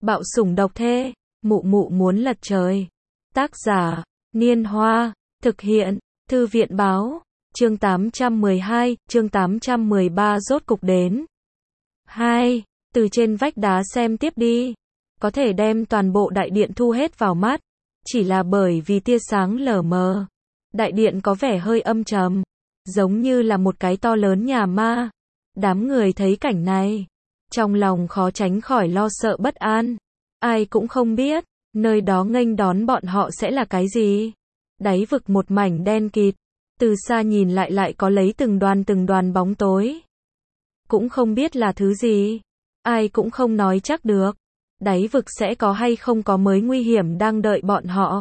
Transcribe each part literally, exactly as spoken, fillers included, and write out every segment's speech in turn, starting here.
Bạo sủng độc thê, mụ mụ muốn lật trời. Tác giả, Niên Hoa, thực hiện, Thư viện báo, chương tám trăm mười hai, chương tám trăm mười ba rốt cục đến. hai. Từ trên vách đá xem tiếp đi. Có thể đem toàn bộ đại điện thu hết vào mắt. Chỉ là bởi vì tia sáng lờ mờ. Đại điện có vẻ hơi âm trầm. Giống như là một cái to lớn nhà ma. Đám người thấy cảnh này. Trong lòng khó tránh khỏi lo sợ bất an. Ai cũng không biết, nơi đó nghênh đón bọn họ sẽ là cái gì. Đáy vực một mảnh đen kịt. Từ xa nhìn lại lại có lấy từng đoàn từng đoàn bóng tối. Cũng không biết là thứ gì. Ai cũng không nói chắc được. Đáy vực sẽ có hay không có mới nguy hiểm đang đợi bọn họ.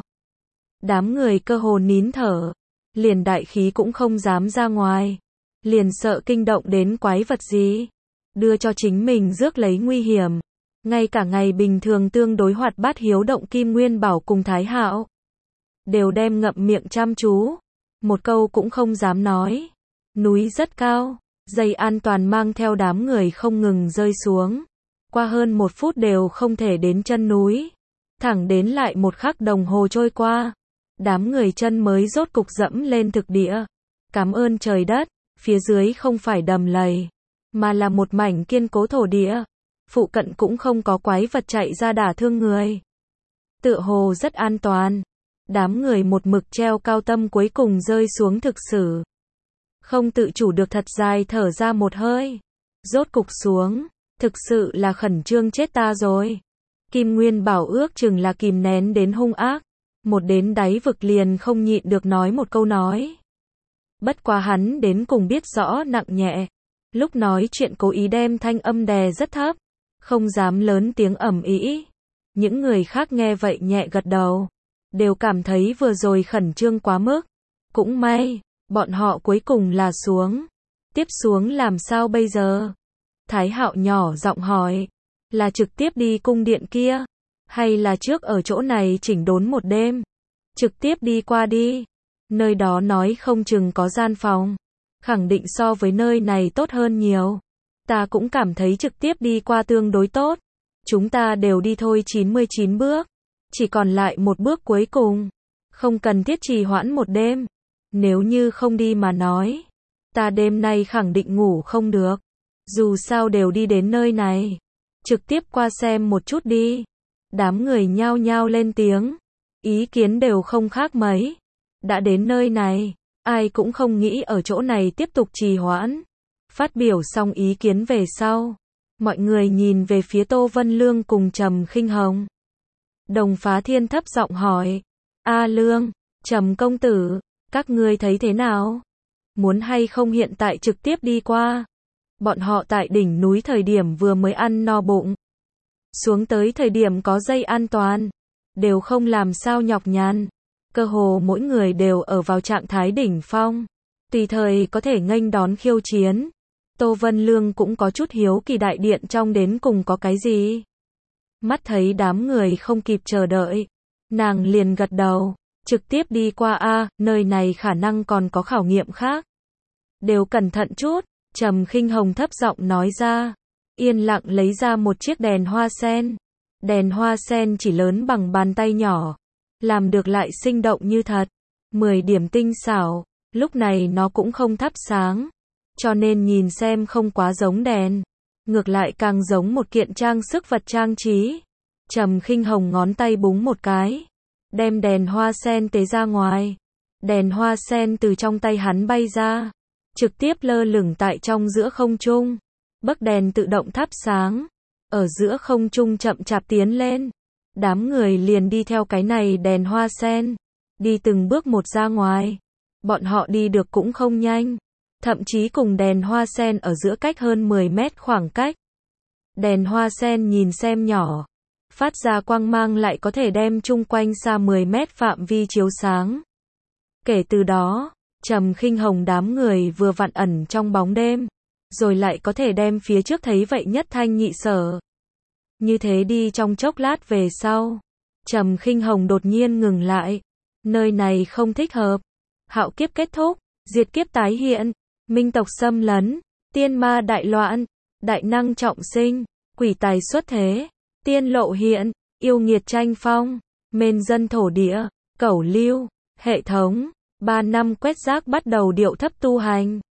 Đám người cơ hồ nín thở. Liền đại khí cũng không dám ra ngoài. Liền sợ kinh động đến quái vật gì. Đưa cho chính mình rước lấy nguy hiểm. Ngay cả ngày bình thường tương đối hoạt bát hiếu động Kim Nguyên Bảo cùng Thái Hạo. Đều đem ngậm miệng chăm chú. Một câu cũng không dám nói. Núi rất cao. Dây an toàn mang theo đám người không ngừng rơi xuống. Qua hơn một phút đều không thể đến chân núi. Thẳng đến lại một khắc đồng hồ trôi qua. Đám người chân mới rốt cục dẫm lên thực địa. Cảm ơn trời đất. Phía dưới không phải đầm lầy. Mà là một mảnh kiên cố thổ địa. Phụ cận cũng không có quái vật chạy ra đả thương người. Tựa hồ rất an toàn. Đám người một mực treo cao tâm cuối cùng rơi xuống thực sự. Không tự chủ được thật dài thở ra một hơi. Rốt cục xuống. Thực sự là khẩn trương chết ta rồi. Kim Nguyên Bảo ước chừng là kìm nén đến hung ác. Một đến đáy vực liền không nhịn được nói một câu nói. Bất quá hắn đến cùng biết rõ nặng nhẹ. Lúc nói chuyện cố ý đem thanh âm đè rất thấp. Không dám lớn tiếng ầm ĩ. Những người khác nghe vậy nhẹ gật đầu. Đều cảm thấy vừa rồi khẩn trương quá mức. Cũng may, bọn họ cuối cùng là xuống. Tiếp xuống làm sao bây giờ? Thái Hạo nhỏ giọng hỏi. Là trực tiếp đi cung điện kia? Hay là trước ở chỗ này chỉnh đốn một đêm? Trực tiếp đi qua đi. Nơi đó nói không chừng có gian phòng. Khẳng định so với nơi này tốt hơn nhiều. Ta cũng cảm thấy trực tiếp đi qua tương đối tốt. Chúng ta đều đi thôi chín mươi chín bước. Chỉ còn lại một bước cuối cùng. Không cần thiết trì hoãn một đêm. Nếu như không đi mà nói. Ta đêm nay khẳng định ngủ không được. Dù sao đều đi đến nơi này. Trực tiếp qua xem một chút đi. Đám người nhao nhao lên tiếng. Ý kiến đều không khác mấy. Đã đến nơi này. Ai cũng không nghĩ ở chỗ này tiếp tục trì hoãn. Phát biểu xong ý kiến về sau. Mọi người nhìn về phía Tô Vân Lương cùng Trầm Khinh Hồng. Đồng Phá Thiên thấp giọng hỏi. A Lương, Trầm công tử, các ngươi thấy thế nào? Muốn hay không hiện tại trực tiếp đi qua? Bọn họ tại đỉnh núi thời điểm vừa mới ăn no bụng. Xuống tới thời điểm có dây an toàn. Đều không làm sao nhọc nhằn. Cơ hồ mỗi người đều ở vào trạng thái đỉnh phong. Tùy thời có thể nghênh đón khiêu chiến. Tô Vân Lương cũng có chút hiếu kỳ đại điện trong đến cùng có cái gì. Mắt thấy đám người không kịp chờ đợi. Nàng liền gật đầu. Trực tiếp đi qua a, nơi này khả năng còn có khảo nghiệm khác. Đều cẩn thận chút. Trầm Khinh Hồng thấp giọng nói ra. Yên lặng lấy ra một chiếc đèn hoa sen. Đèn hoa sen chỉ lớn bằng bàn tay nhỏ. Làm được lại sinh động như thật. mười điểm tinh xảo. Lúc này nó cũng không thắp sáng. Cho nên nhìn xem không quá giống đèn. Ngược lại càng giống một kiện trang sức vật trang trí. Trầm Khinh Hồng ngón tay búng một cái. Đem đèn hoa sen tế ra ngoài. Đèn hoa sen từ trong tay hắn bay ra. Trực tiếp lơ lửng tại trong giữa không trung. Bấc đèn tự động thắp sáng. Ở giữa không trung chậm chạp tiến lên. Đám người liền đi theo cái này đèn hoa sen. Đi từng bước một ra ngoài. Bọn họ đi được cũng không nhanh. Thậm chí cùng đèn hoa sen ở giữa cách hơn mười mét khoảng cách. Đèn hoa sen nhìn xem nhỏ. Phát ra quang mang lại có thể đem chung quanh xa mười mét phạm vi chiếu sáng. Kể từ đó, Trầm Khinh Hồng đám người vừa vặn ẩn trong bóng đêm. Rồi lại có thể đem phía trước thấy vậy nhất thanh nhị sở. Như thế đi trong chốc lát về sau. Trầm Khinh Hồng đột nhiên ngừng lại. Nơi này không thích hợp. Hạo kiếp kết thúc. Diệt kiếp tái hiện. Minh tộc xâm lấn. Tiên ma đại loạn. Đại năng trọng sinh. Quỷ tài xuất thế. Tiên lộ hiện, yêu nghiệt tranh phong, mên dân thổ địa, cẩu lưu, hệ thống, ba năm quét rác bắt đầu điệu thấp tu hành.